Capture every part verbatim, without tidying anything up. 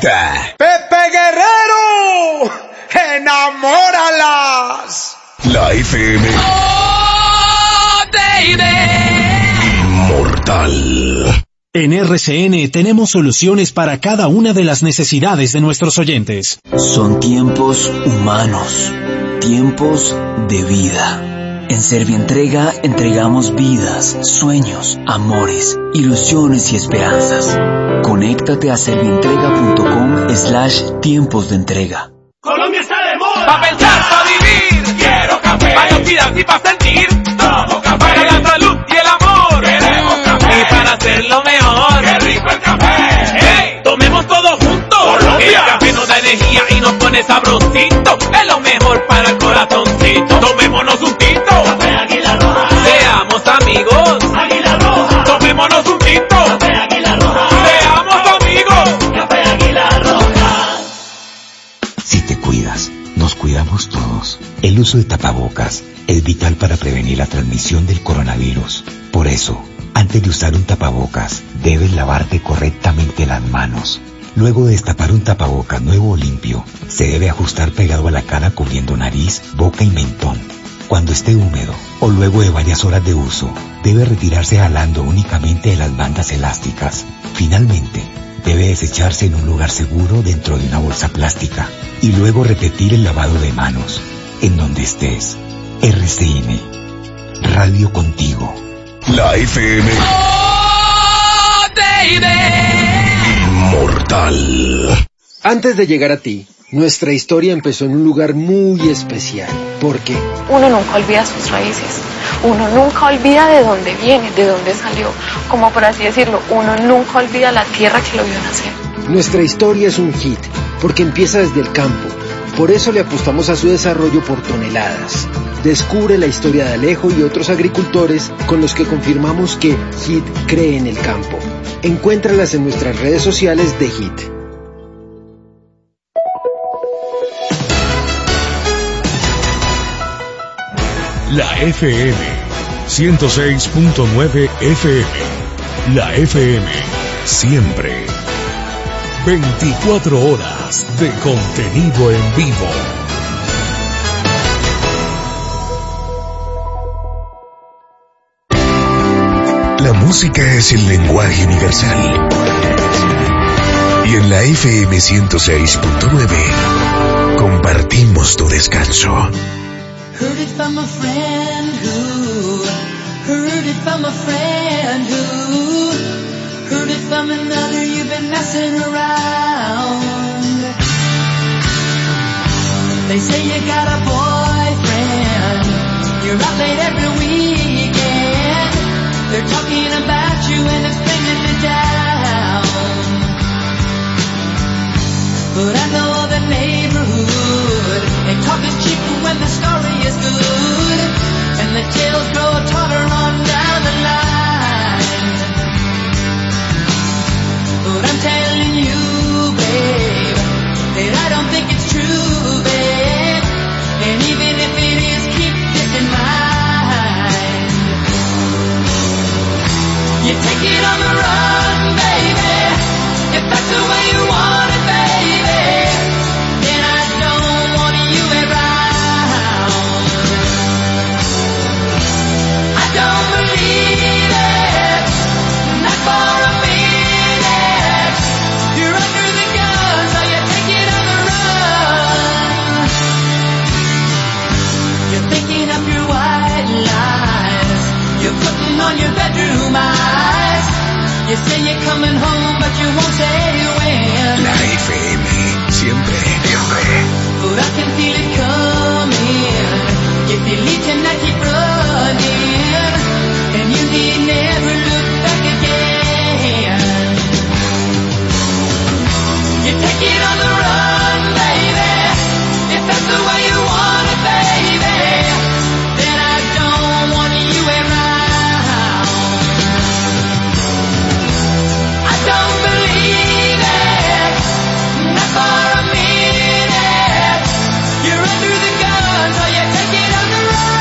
presenta Pepe Guerrero, enamóralas. La F M. Oh, baby. Inmortal. En R C N tenemos soluciones para cada una de las necesidades de nuestros oyentes. Son tiempos humanos, tiempos de vida. En Servientrega entregamos vidas, sueños, amores, ilusiones y esperanzas. Conéctate a servientrega.com slash tiempos de entrega. Colombia está de moda. Pa' pensar, pa' vivir. Quiero café. Pa' cuidar y pa' sentir. Tomo café. Para la salud y el amor. Queremos café. Y para hacerlo mejor. ¡Qué rico el café! ¡Hey! Tomemos todos juntos. Colombia. El café nos da energía y nos pone sabrosito. Es lo mejor para el corazoncito. Tomémonos un tito. Café Águila Roja. Seamos amigos. Águila Roja. Tomémonos un tito. Café Águila Roja. Seamos amigos. Café Águila Roja. Si te cuidas, nos cuidamos todos. El uso de tapabocas es vital para prevenir la transmisión del coronavirus. Por eso, antes de usar un tapabocas, debes lavarte correctamente las manos. Luego de destapar un tapabocas nuevo o limpio, se debe ajustar pegado a la cara cubriendo nariz, boca y mentón. Cuando esté húmedo o luego de varias horas de uso, debe retirarse jalando únicamente de las bandas elásticas. Finalmente, debe desecharse en un lugar seguro dentro de una bolsa plástica y luego repetir el lavado de manos en donde estés. R C N, Radio Contigo. La F M. Oh, baby. Inmortal. Antes de llegar a ti, nuestra historia empezó en un lugar muy especial. ¿Por qué? Uno nunca olvida sus raíces, uno nunca olvida de dónde viene, de dónde salió, como por así decirlo, uno nunca olvida la tierra que lo vio nacer. Nuestra historia es un hit, porque empieza desde el campo. Por eso le apostamos a su desarrollo por toneladas. Descubre la historia de Alejo y otros agricultores con los que confirmamos que Hit cree en el campo. Encuéntralas en nuestras redes sociales de Hit. La F M ciento seis punto nueve F M. La F M siempre. veinticuatro horas de contenido en vivo. La música es el lenguaje universal. Y en la F M ciento seis punto nueve compartimos tu descanso. Heard it from a friend who, heard it from a friend who, heard it from another, you've been messing around. They say you got a boyfriend, you're out late every weekend. They're talking about you and it's bringing me down. But I know the neighborhood ain't talking cheap when the story is good, and the tales grow taller on down the line. But I'm telling you, babe, that I don't think it's true, babe. And even if it is, keep this in mind. You take it on the run, baby, if that's the way you want it, baby. Then I don't want you around. I don't believe it, not for a minute. You're under the gun, so you take it on the run. You're thinking up your white lies, you're putting on your bedroom eyes. You say you're coming home, but you won't say when. La F M siempre, siempre. But I can feel it coming. If you leave tonight, keep running, and you need never look back again. You take it on the run, baby, if that's the way you want it, baby. Then I don't want you around. I don't believe it, not for a minute. You're under the gun, so you take it on the run.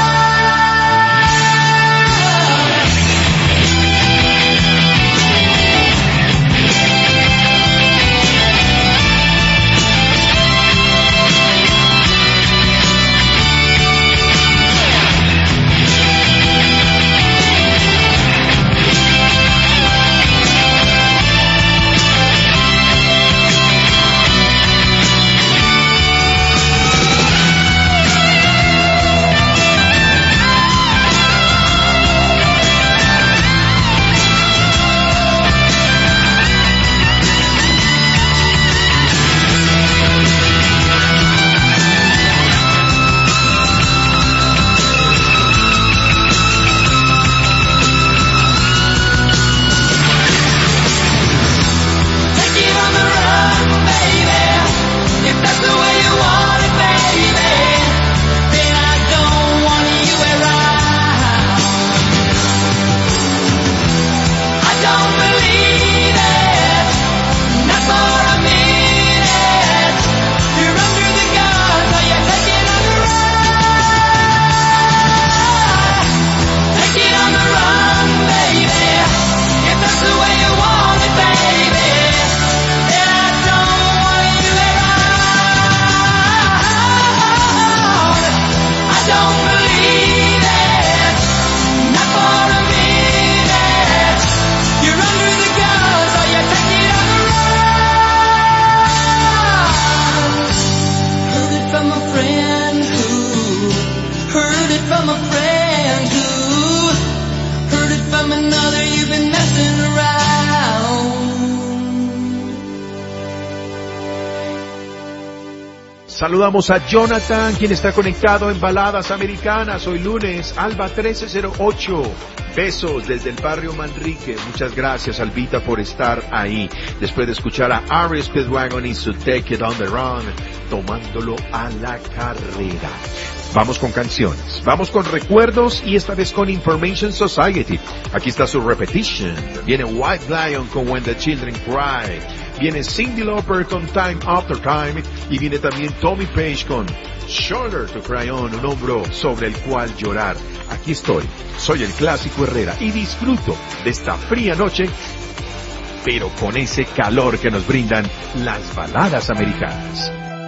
Saludamos a Jonathan, quien está conectado en Baladas Americanas. Hoy lunes, Alba trece cero ocho. Besos desde el barrio Manrique. Muchas gracias, Albita, por estar ahí. Después de escuchar a R E Speedwagon y su Take It on the Run, tomándolo a la carrera. Vamos con canciones, vamos con recuerdos y esta vez con Information Society. Aquí está su repetition. Viene White Lion con When the Children Cry. Viene Cyndi Lauper con Time After Time. Y viene también Tommy Page con Shoulder to Cry On, un hombro sobre el cual llorar. Aquí estoy, soy el Clásico Herrera y disfruto de esta fría noche, pero con ese calor que nos brindan las baladas americanas.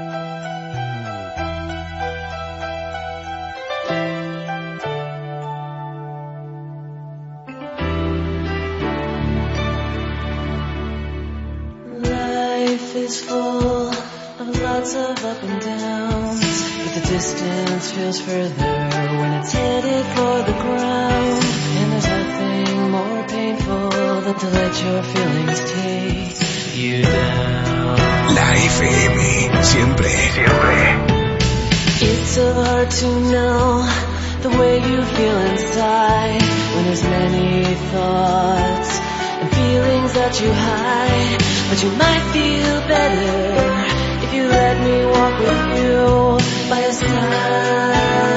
Is full of lots of up and downs, but the distance feels further when it's headed for the ground. And there's nothing more painful than to let your feelings take you down. La F M, siempre, siempre. It's so hard to know the way you feel inside when there's many thoughts and feelings that you hide. But you might feel better if you let me walk with you by your side.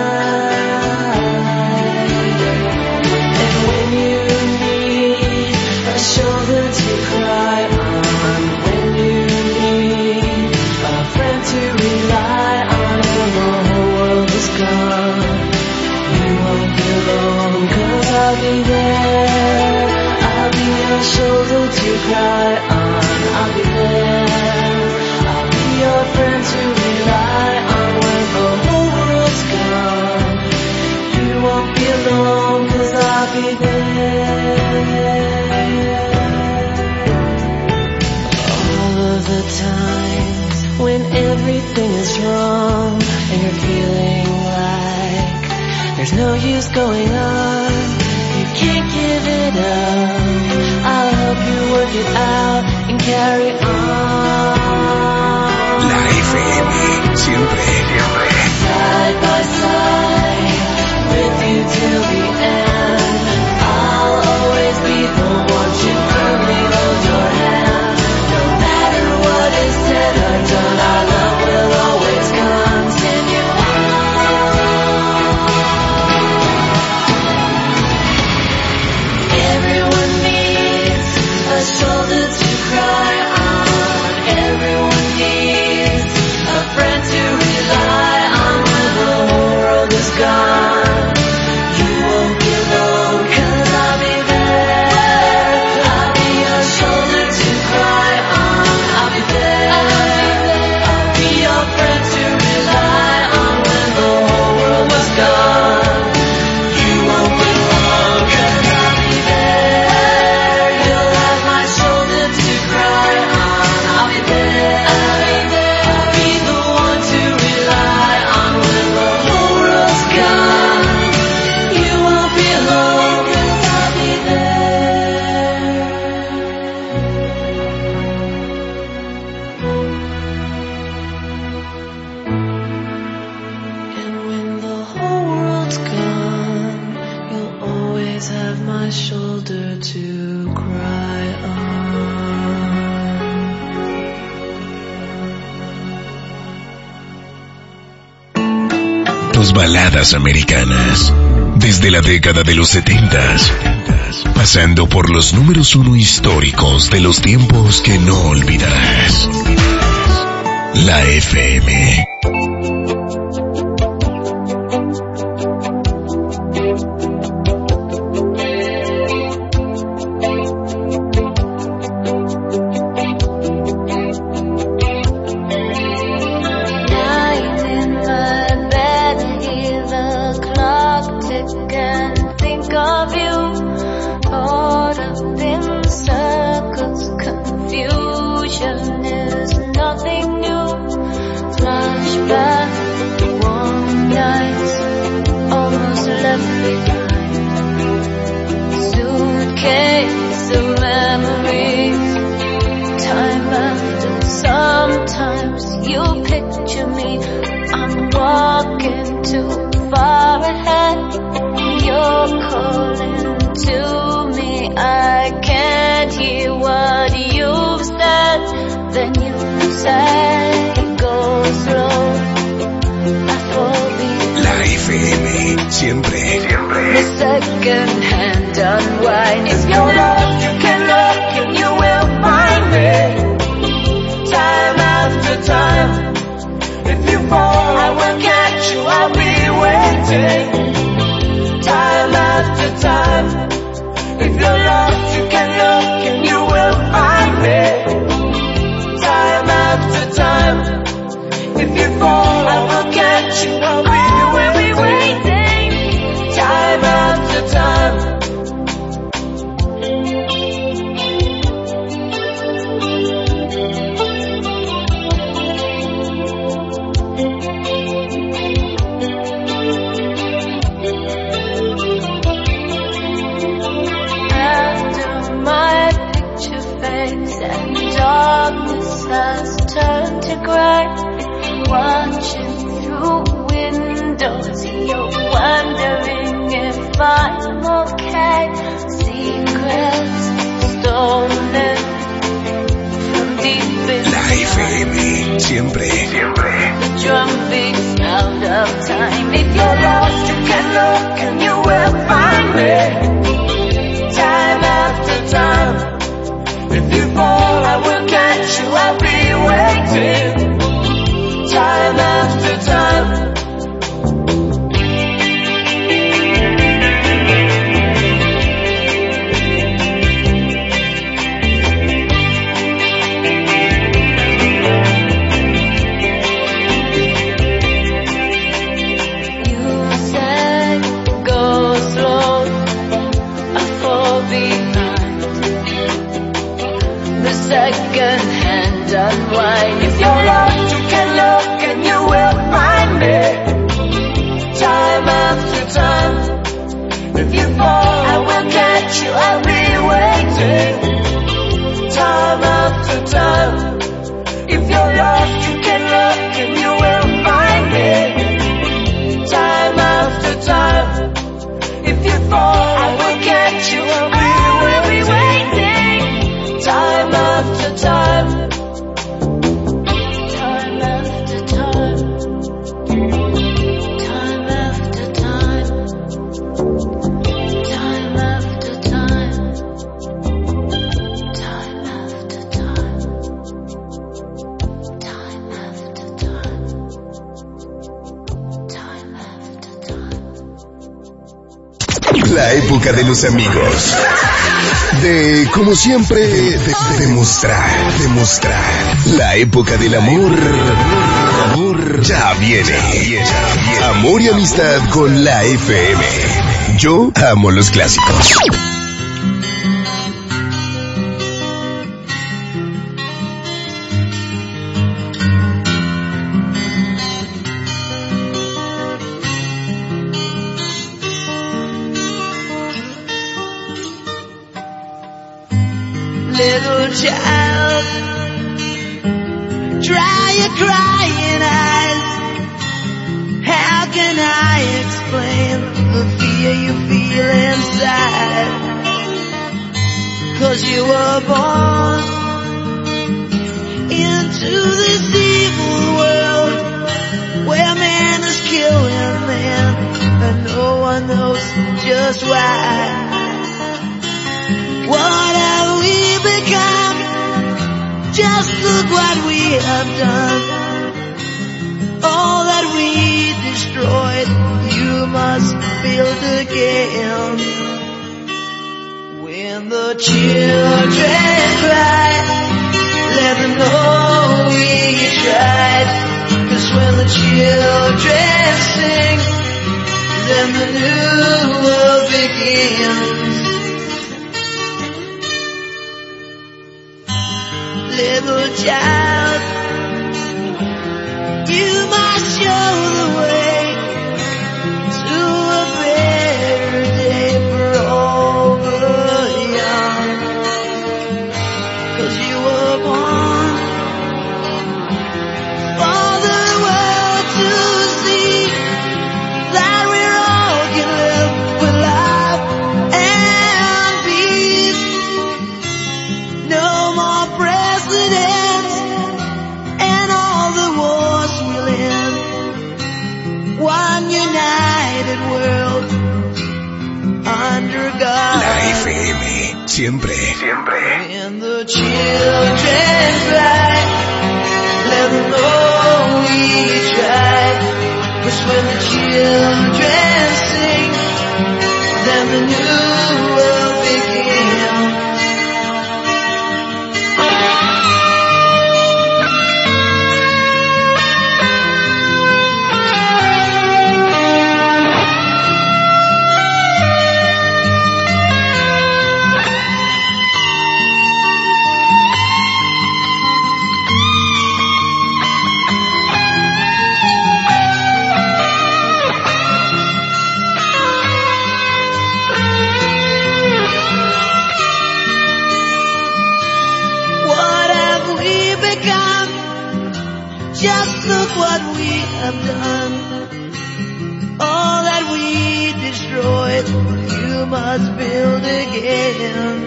And when you need a shoulder to cry on, when you need a friend to rely on, when the whole world is gone, you won't be alone, 'cause I'll be there. I'll be your shoulder to cry on. I'll be there. I'll be your friend to rely on when the whole world's gone. You won't be alone, 'cause I'll be there. All of the times when everything is wrong and you're feeling like there's no use going on, you can't give it up. I'll help you work it out and carry on. La F M, siempre, siempre. Side by side, with you till the end. I'll always be the one to firmly hold your hand. No matter what is said or done, our love will always continue on. Everyone needs a shoulder to cry on. Everyone needs a friend to rely on when the whole world is gone. You won't be alone, 'cause I'll be there. I'll be your shoulder to cry on. I'll be there. I'll be your friend to rely on when the whole world is gone. You won't be alone, 'cause I'll be there. You'll have my shoulder to cry on. I'll be there. I'll be there. I'll be the one to rely on when the whole world's gone. You won't be alone, 'cause I'll be there. And when the whole world's gone, you'll always have my shoulder to cry on. Tus baladas americanas. Desde la década de los setentas, pasando por los números uno históricos de los tiempos que no olvidarás. La F M. Lying in my bed, hear the clock tick and think of you. Caught up in circles, confusion is nothing new. Flashbacks say go slow, I fall behind. La F M, siempre, siempre. The second hand unwind. If you're lost, you can look and you will find me. Time after time. If you fall, I will catch you. I'll be waiting. Time after time. If you're lost, you can look and you will find me. Time after time. If you fall, I will catch you. I'll be, will be waiting. Time after time. Has turned to gray. Watching through windows, you're wondering if I'm okay. Secrets stolen from deep in La F M, siempre, siempre. The drum beats out of time. If you're lost, you can look and you will find me. Time after time. If you fall, I will catch you, I'll be waiting. Time after time. You say go slow, I fall behind. The second hand unwind. If you're lost, you can look and you will find me. Time after time. If you fall, I will catch you. I'll be waiting. Time after time. If you're lost, you can look and you will find me. Time after time. If you fall, I will catch you. I'll be, will be waiting. Time after time. Time after time. Time after time. Time after time. Time after time. Time after time. Time after time. La época de los amigos. De, como siempre, de, de, demostrar, demostrar. La época del amor, amor, ya viene. Amor y amistad con la F M. Yo amo los clásicos. Little child, dry your crying eyes. How can I explain the fear you feel inside? 'Cause you were born into this evil world where man is killing man and no one knows just why. What have we become? Just look what we have done. All that we destroyed, you must build again. When the children cry, let them know we tried. 'Cause when the children sing, then the new world begins. Little child, you must show the way to a better day for all the young. 'Cause you were born for the world to see that we're all can live with love and peace. No more presidents under God. La F M, siempre, siempre. When the children cry, let them know we tried. 'Cause when the children sing, then the new world begins. Just look what we have done. All that we destroyed, you must build again.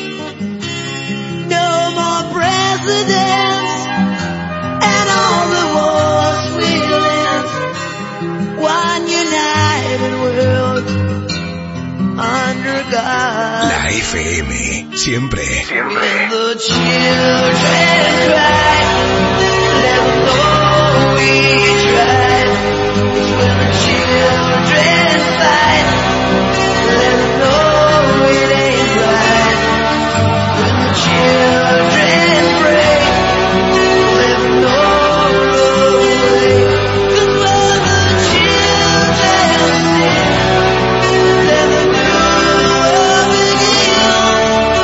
No more presidents, and all the wars will end. One united world under God. La F M, siempre, siempre. When the children cry, let them know we tried. 'Cause when the children fight, let them know it ain't right. When the children pray, let them know the way. 'Cause when the children sing, let the new world begin.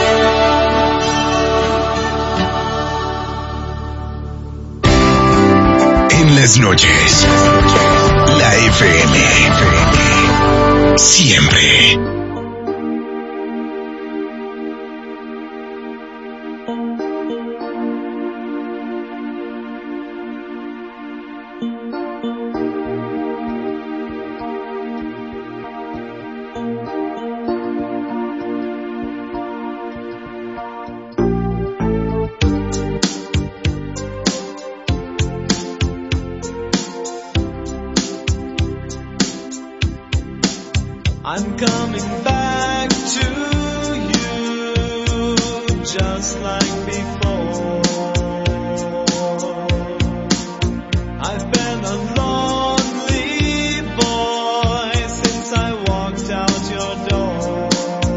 En las noches, la F M, siempre. I'm coming back to you just like before. I've been a lonely boy since I walked out your door.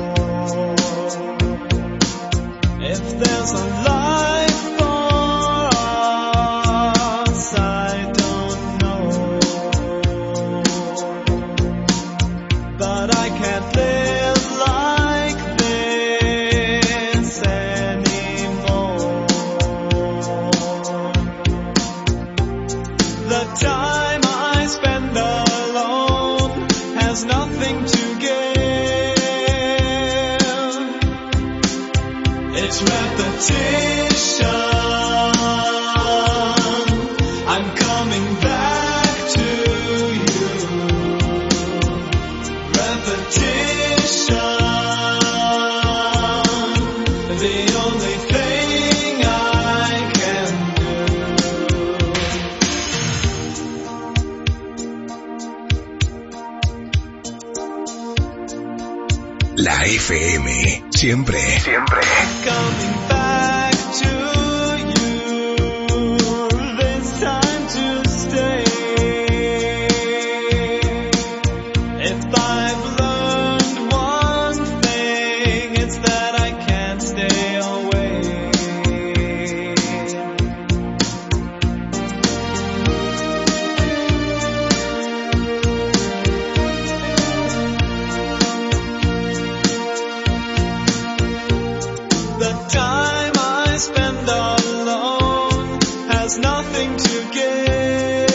If there's a life for us, I don't know. But I can't live like this anymore. The time I spend alone has nothing to give. It's repetition. I'm coming back to you. Repetition, the only thing I can do. La F M, siempre, siempre. Coming back to you, this time to stay. If I've learned one thing, it's that I can't stay away. The time I spend alone has nothing to give.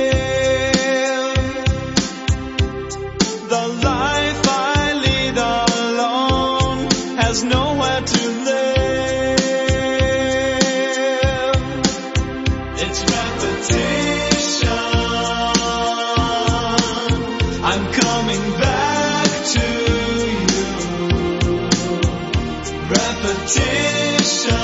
The life I lead alone has nowhere to live. It's repetition. I'm coming back to you. Repetition,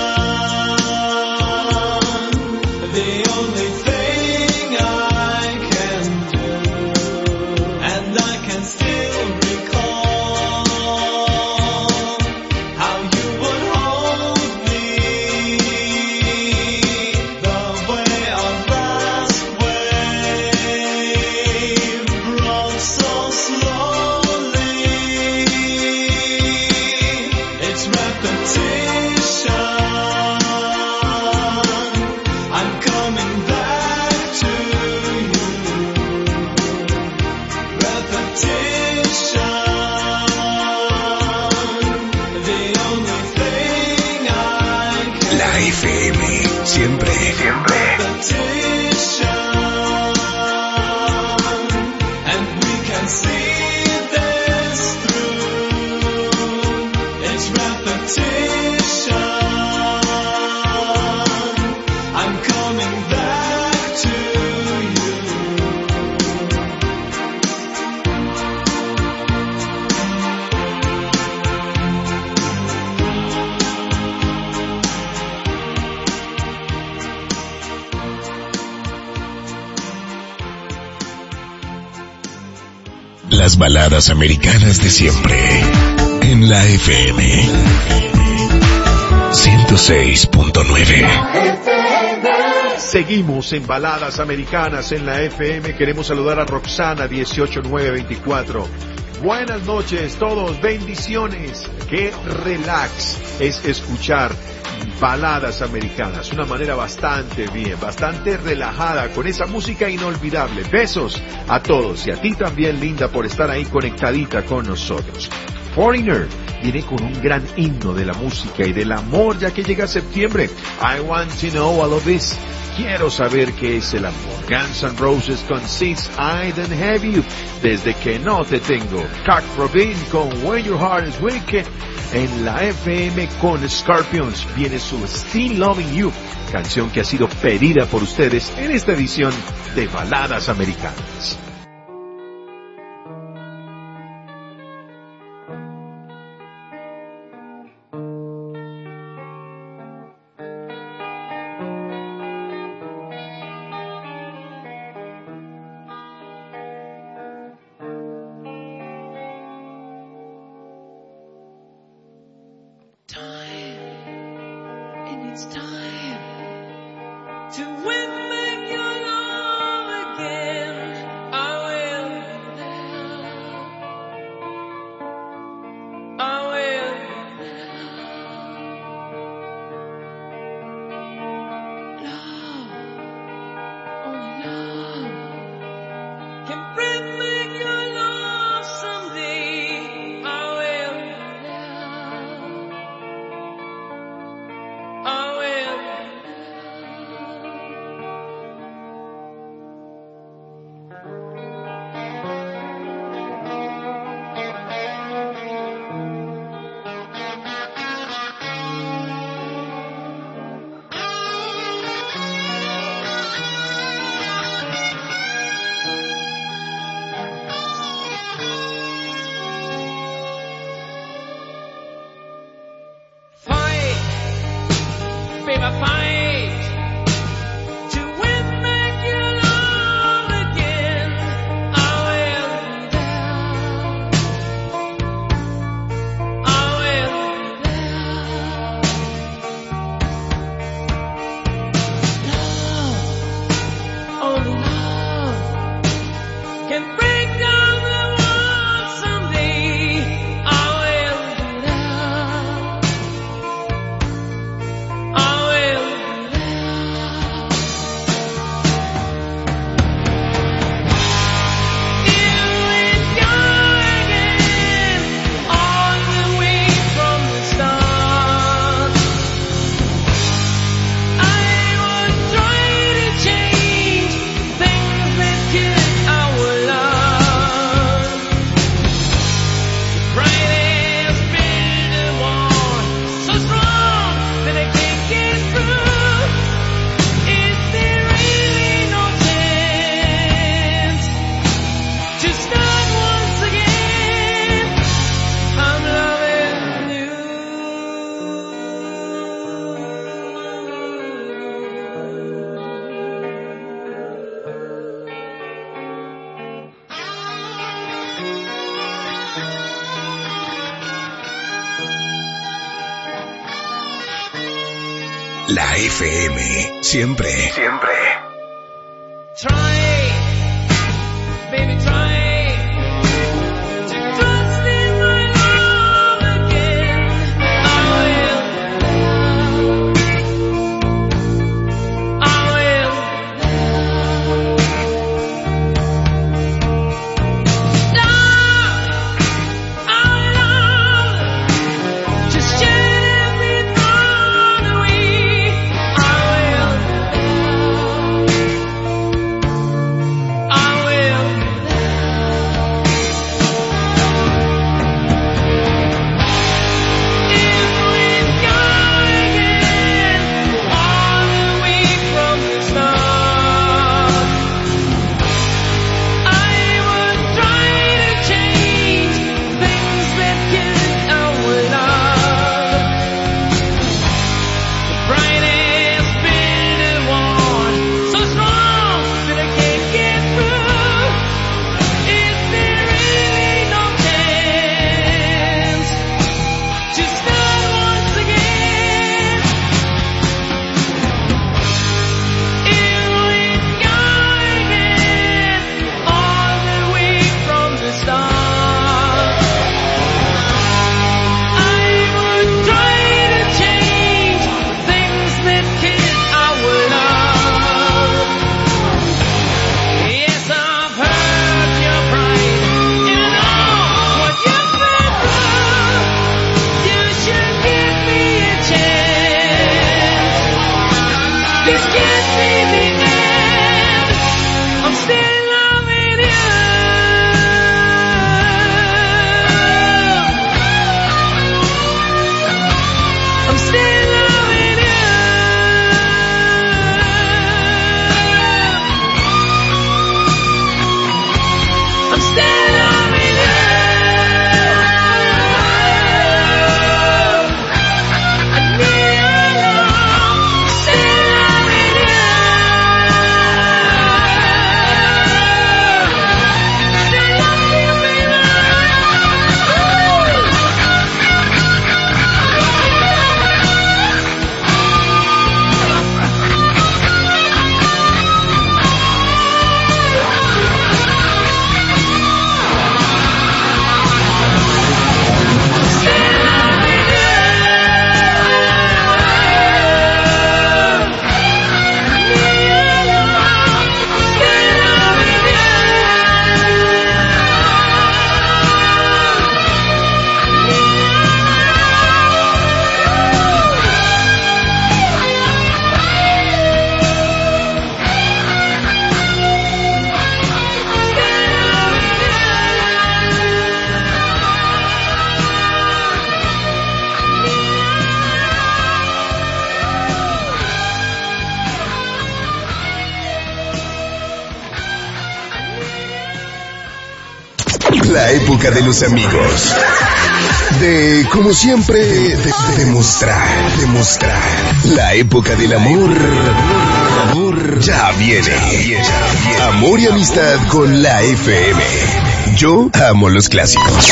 the only thing I can do. And I can still recall Las baladas americanas de siempre. En la F M ciento seis punto nueve. Seguimos en Baladas Americanas en la F M. Queremos saludar a Roxana dieciocho nueve veinticuatro. Buenas noches todos, bendiciones. Qué relax es escuchar baladas americanas, una manera bastante bien, bastante relajada, con esa música inolvidable. Besos a todos y a ti también, linda, por estar ahí conectadita con nosotros. Foreigner viene con un gran himno de la música y del amor, ya que llega septiembre. I want to know all of this. Quiero saber qué es el amor. Guns N' Roses con Since I Don't Have You. Desde que no te tengo. Cat Robin con When Your Heart Is Wicked. En la F M con Scorpions viene su Still Loving You, canción que ha sido pedida por ustedes en esta edición de Baladas Americanas. La F M, siempre, siempre. Try, baby, try. La época de los amigos. De, como siempre, de, de, demostrar, demostrar. La época del amor. Amor ya viene. Amor y amistad con la F M. Yo amo los clásicos.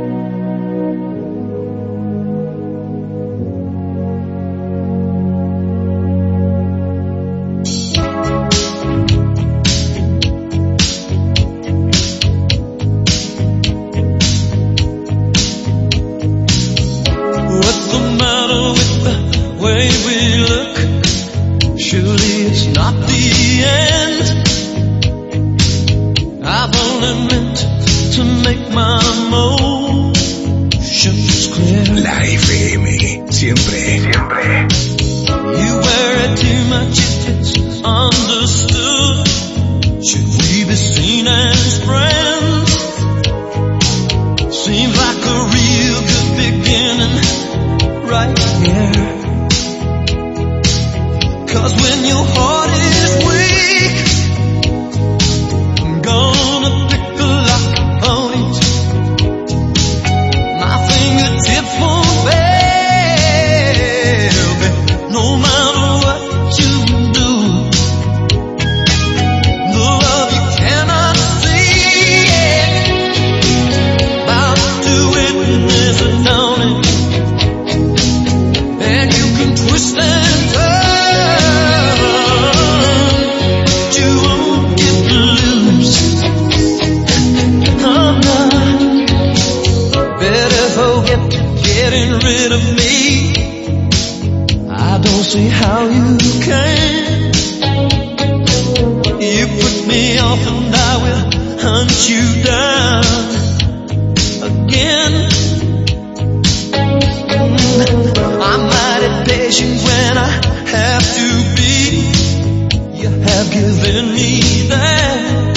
La F M, siempre, siempre. You wear it too much if it's understood. Should we be seen as friends? Seems like a real good beginning right here. 'Cause when your heart is weak, I'm gonna pick the lock on it. My fingertips won't fail me, no matter what you do. The love you cannot see, about to witness it, don't it? And you can twist and turn, but you won't get loose. Oh no, better forget getting rid of me. I don't see how you can. You put me off and I will hunt you down again. I'm mighty patient when I have to be. You have given me that.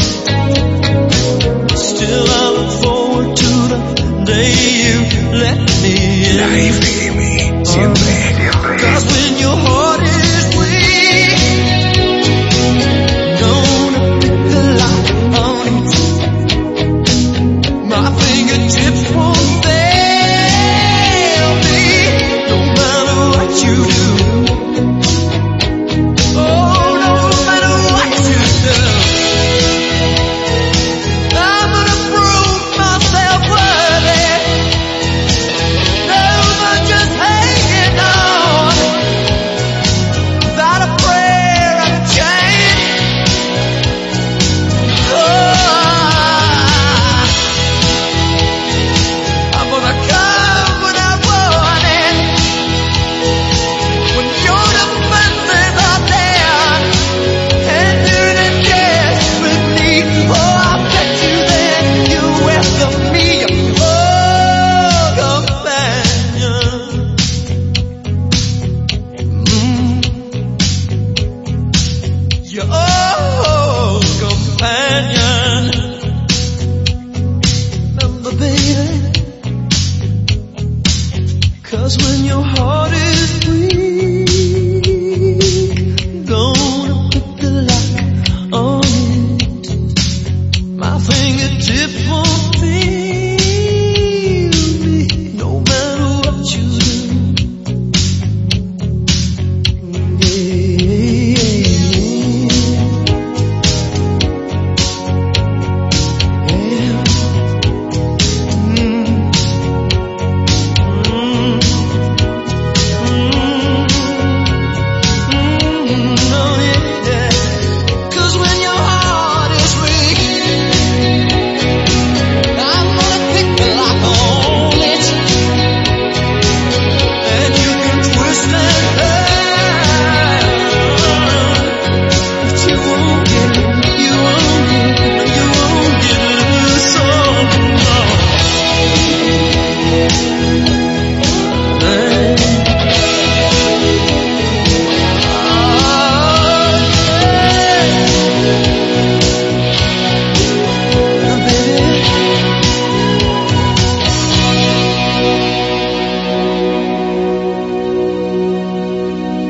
Still I look forward to the day you let me in. La F M, siempre, siempre. 'Cause when your heart is weak, gonna pick the lock on it. My fingertips won't fail me, no matter what you do. Oh, no matter what you do. I'm gonna prove myself worthy. No more just hanging on, without a prayer and a chain. Oh, I'm gonna come when I want it, when your defenses are down, and do the dance with me. Oh, I bet you then you welcome me, oh, companion. Mm. Your old companion. Remember, baby, 'cause when your heart is weak, gonna put the lock on it. My fingertips won't feel me, no matter what you do.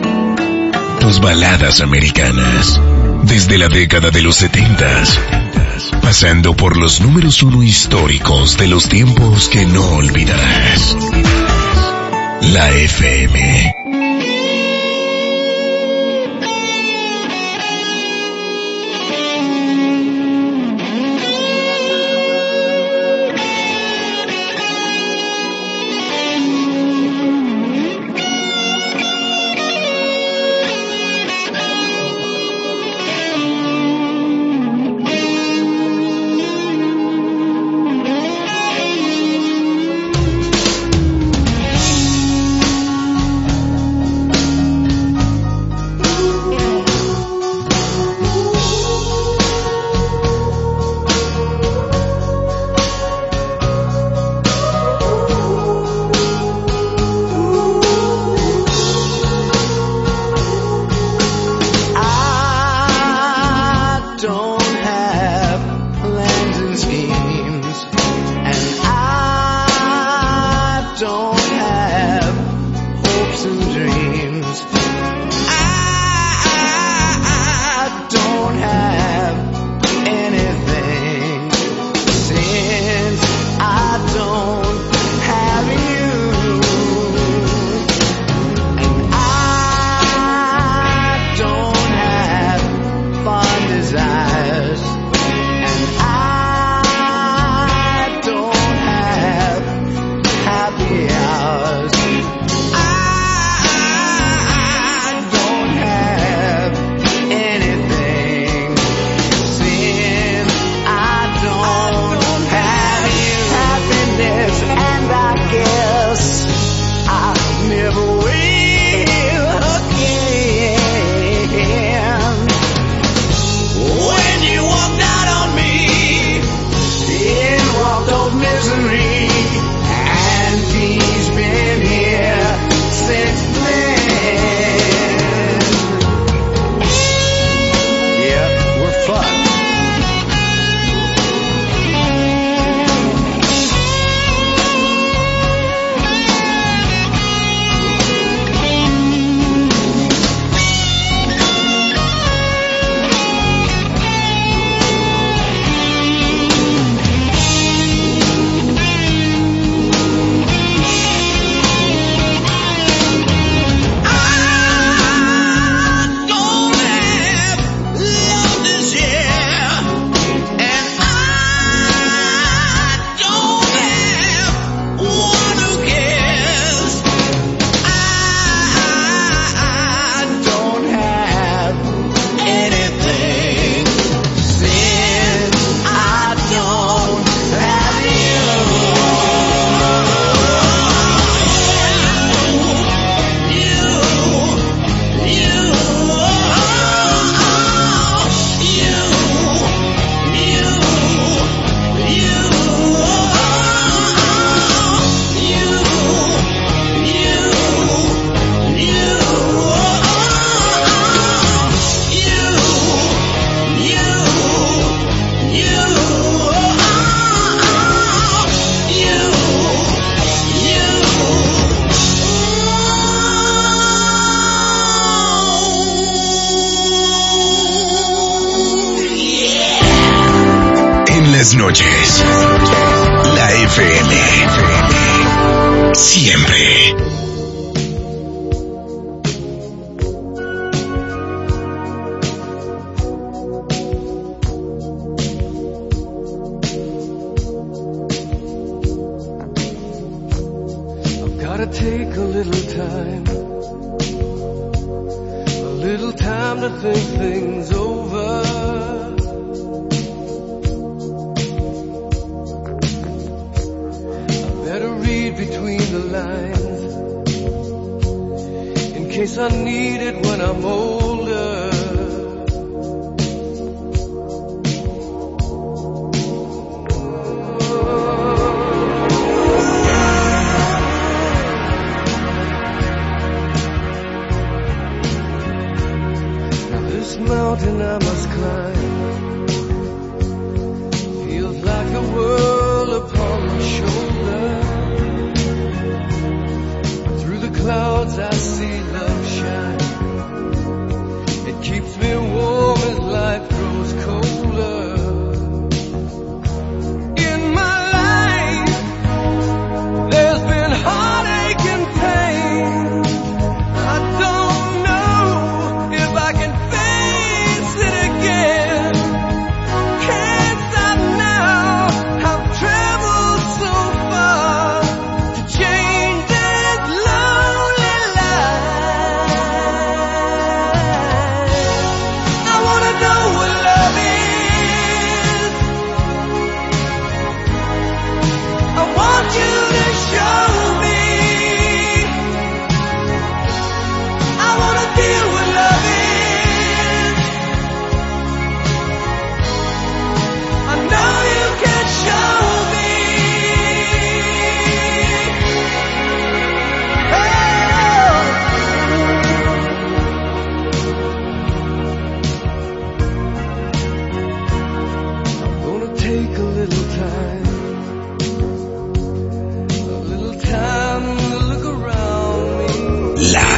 Baladas americanas. Desde la década de los setentas pasando por los números uno históricos de los tiempos que no olvidarás. La F M. Noches. La F M. Siempre. I've gotta take a little time. A little time to think things over. Between the lines, in case I need it when I'm older. Now this mountain I must climb feels like a world upon my shoulder. Clouds I see love shine.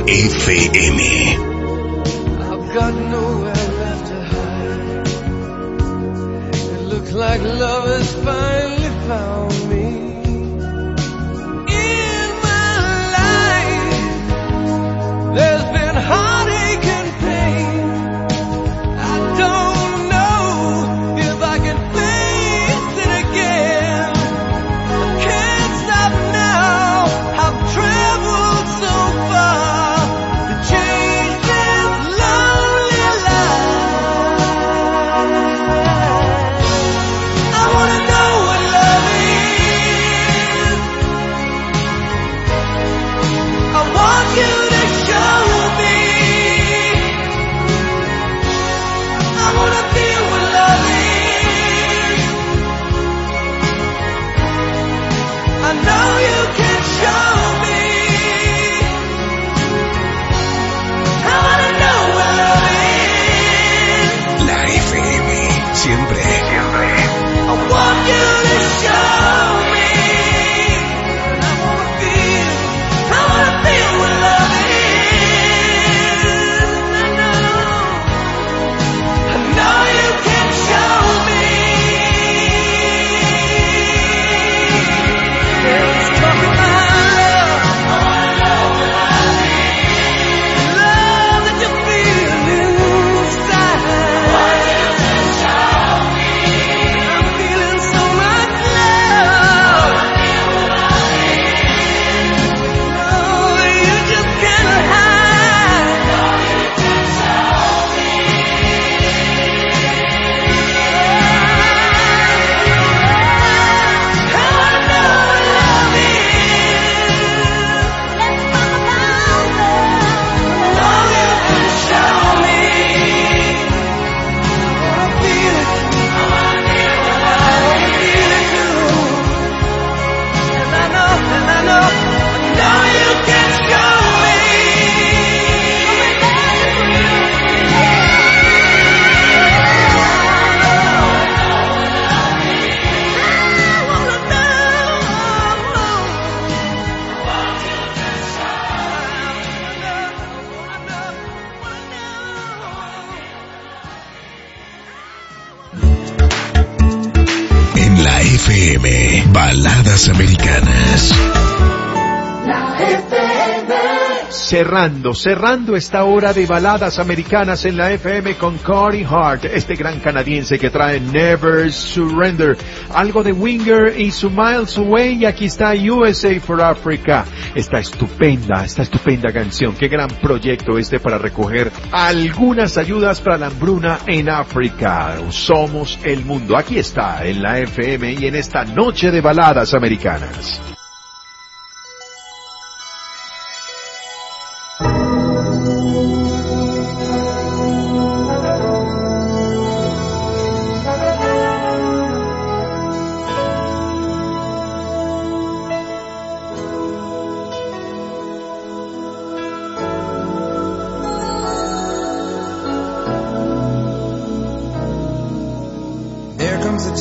F M. I've got nowhere left to hide. It looks like love has finally found me. In my life, there's been heartache and pain. I don't know if I can face it again. I can't stop now. I've traveled so far to change this lonely life. I wanna know what love is. I want you to show me. I wanna feel what love is. I know you can show me. I wanna know what love is. La F M, siempre, siempre. I want you to show me. I wanna feel, I wanna feel what love is. I know, I know you can show me. Let's talk about love. I wanna know what love is. Love that you feel inside. I want you to show me. I'm feeling so much love. I wanna feel what love is. Oh, you just can't hide. I know you can show me. I wanna know what love is. Let's talk about love. I know you can show me. I wanna feel it. I wanna feel what love is. I wanna feel it too. And I know, and I know, I know you can show me. En la F M, baladas americanas. Cerrando, cerrando esta hora de baladas americanas en la F M con Corey Hart, este gran canadiense que trae Never Surrender, algo de Winger y su Miles Away, y aquí está U S A for Africa, esta estupenda, esta estupenda canción, qué gran proyecto este para recoger algunas ayudas para la hambruna en África. Somos el mundo, aquí está en la F M y en esta noche de baladas americanas. There comes a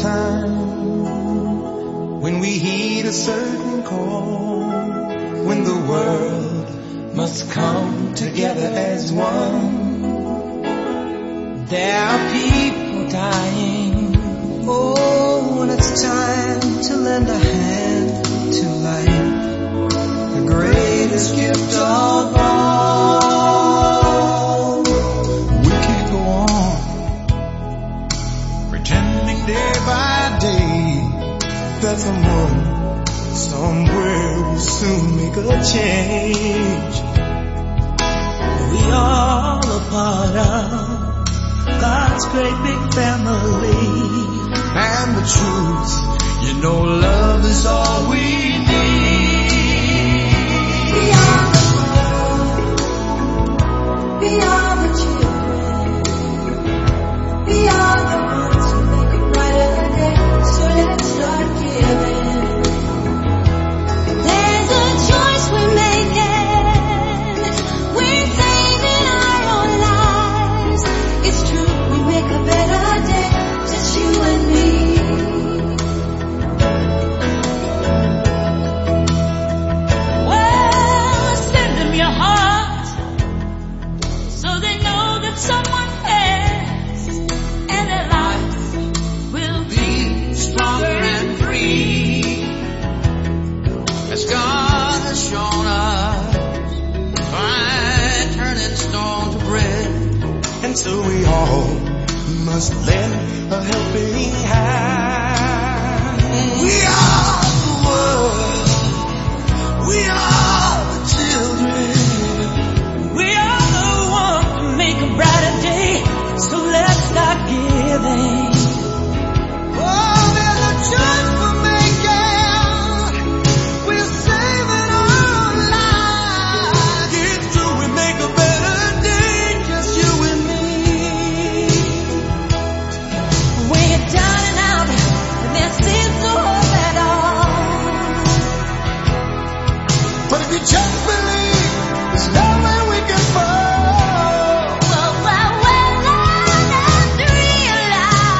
time when we heed a certain call, when the world must come together as one. There are people dying. Oh, when it's time to lend a hand to life, the greatest gift of all. We can't go on pretending day by day that someone somewhere will soon make a change. We all a part of God's great big family, and the truth, you know, love is all we need. We are the world, we are the children, we are the ones who make a brighter day, so let's start giving. There's a choice we're making, we're saving our own lives. It's true, we make a better day, just you and me. so we all must lend a helping hand. We are the world, we are the children, We are the ones to make a brighter day, so let's start giving. oh, there's a choice we're making, we're saving our lives. Get through, we make a better day, just you and me. When you're down and out, and there seems no hope at all. But if you just believe, there's nowhere we can fall. Well, well, well, I just realized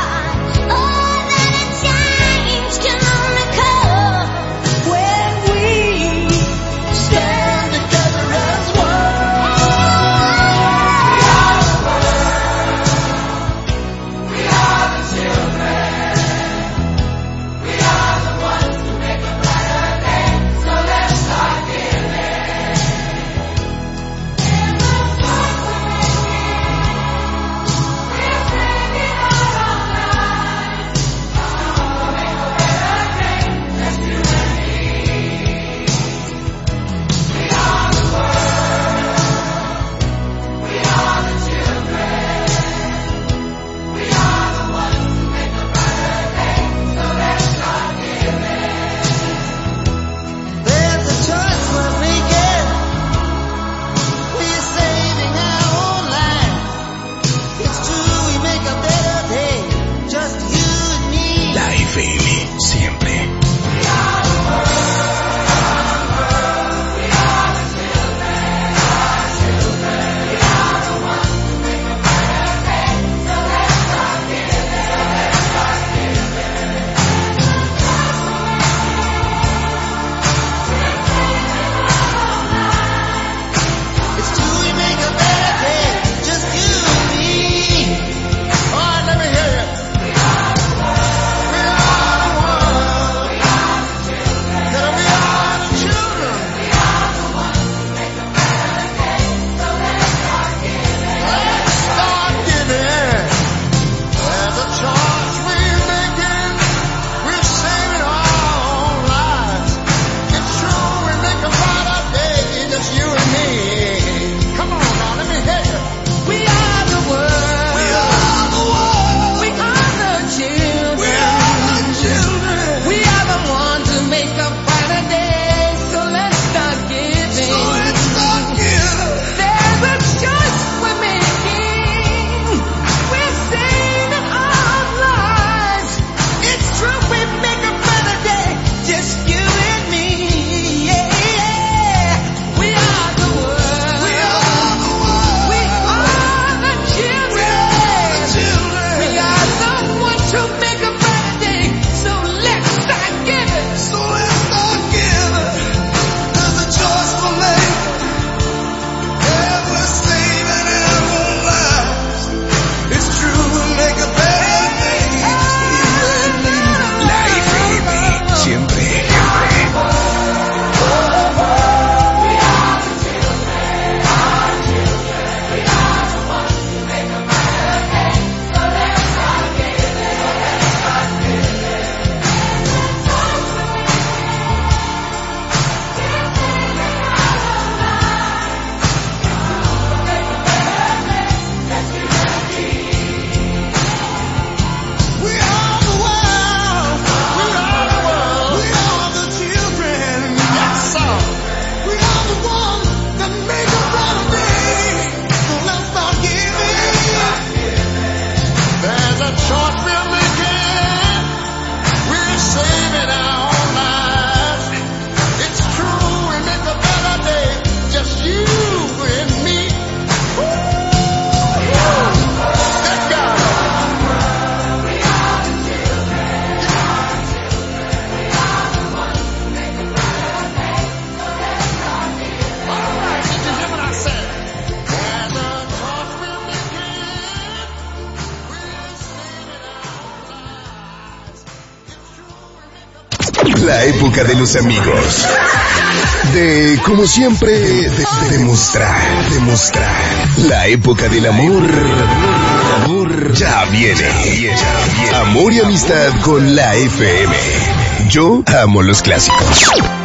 La época de los amigos. De, como siempre, de, demostrar, demostrar. La época del amor. Amor ya viene. Amor y amistad con la F M. Yo amo los clásicos.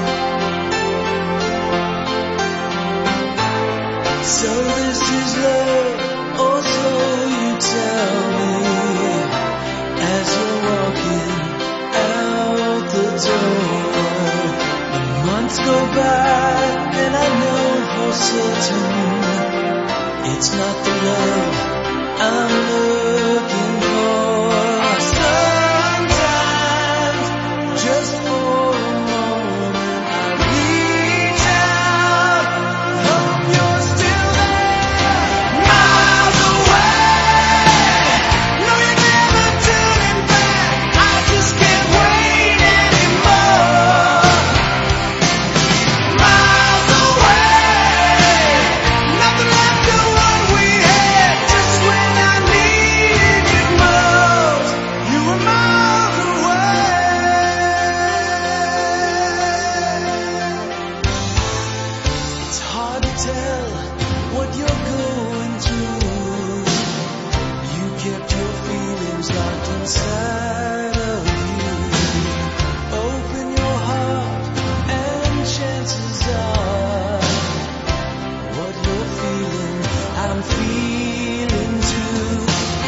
So this is love, or so you tell me, as you're walking out the door. The months go by, and I know for certain it's not the love I'm looking for. Sometimes, just for a moment, I reach out, hope you're still there, miles away. No, you're never turning back. I just can't wait anymore. Miles away, nothing left of what we had. Just when I needed you most, you were miles away. It's hard to tell what you're going through. You kept your feelings locked inside of you. Open your heart and chances are what you're feeling, I'm feeling too.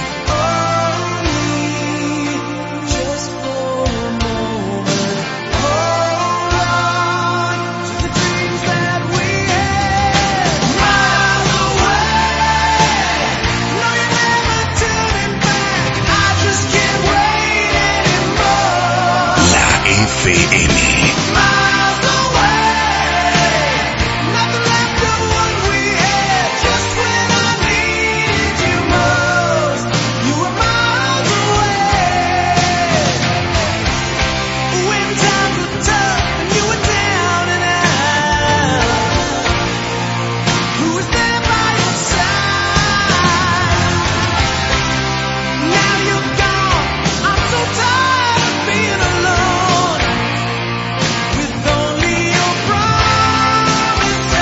Only just for a moment, hold on to the dreams that we had. Miles away, no, you're never turning back. I just can't wait anymore. La F M. Miles away, nothing left of what we had. Just when I needed you most, you were miles away. When times were tough and you were down and out, who was there by your side? Now you're gone, I'm so tired of being alone, with only your promises.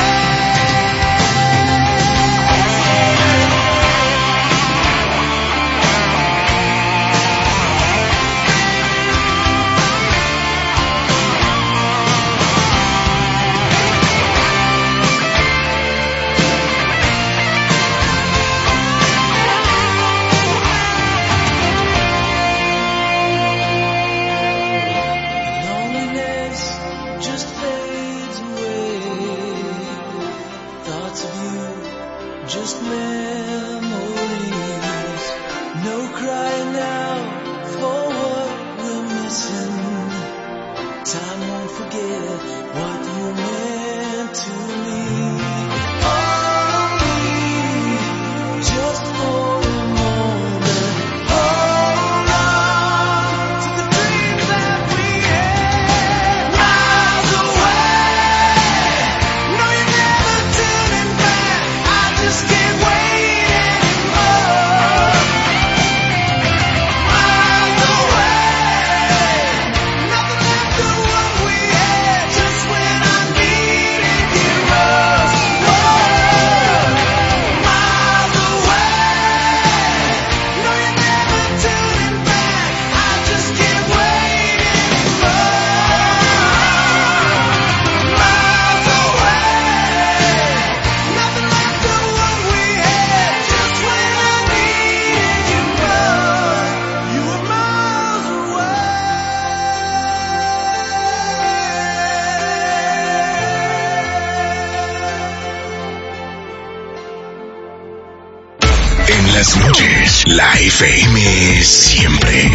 Loneliness just fades away. Thoughts of you, just memories. No crying now for what we're missing. Time won't forget what you meant to me. Only just for a moment, hold on to the dreams that we had. Miles away, no, you're never turning back. I just can't wait anymore. Miles away, nothing left of what we had. Just when I needed you most. Miles away, no, you're never turning back. I just can't wait anymore. Miles away, nothing left of what we had. Just when I needed you most, you were miles En las noches, la F M siempre.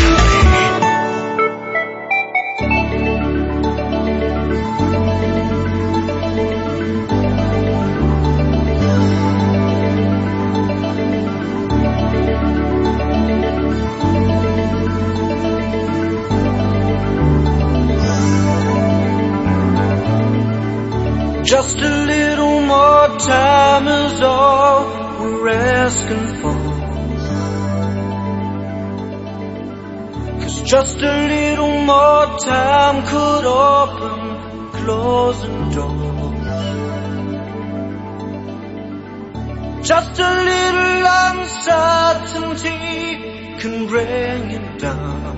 Just a little more time is all we're asking for. Cause just a little more time could open closing doors. Just a little uncertainty can bring it down.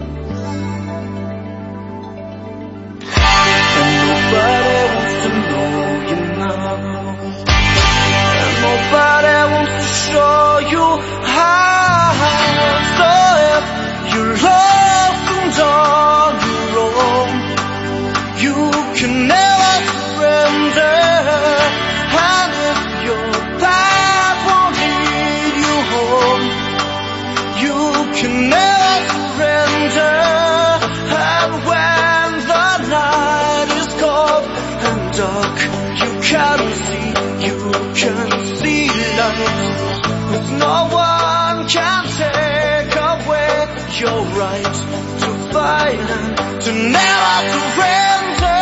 And nobody wants to know you now. And nobody wants to show you how. So if you're lost and on your own, you can never surrender. And if your path won't lead you home, you can never surrender. And when the night is cold and dark, you can see, you can see light. 'Cause no one can take away your right to fight and to never surrender.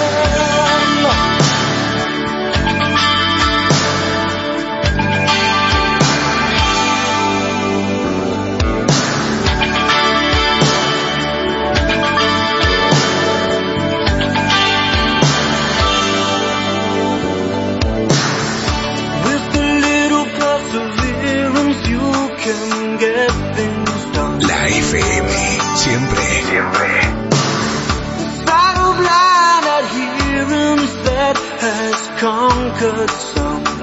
La F M, siempre, siempre. Battle blind adherence that has conquered some.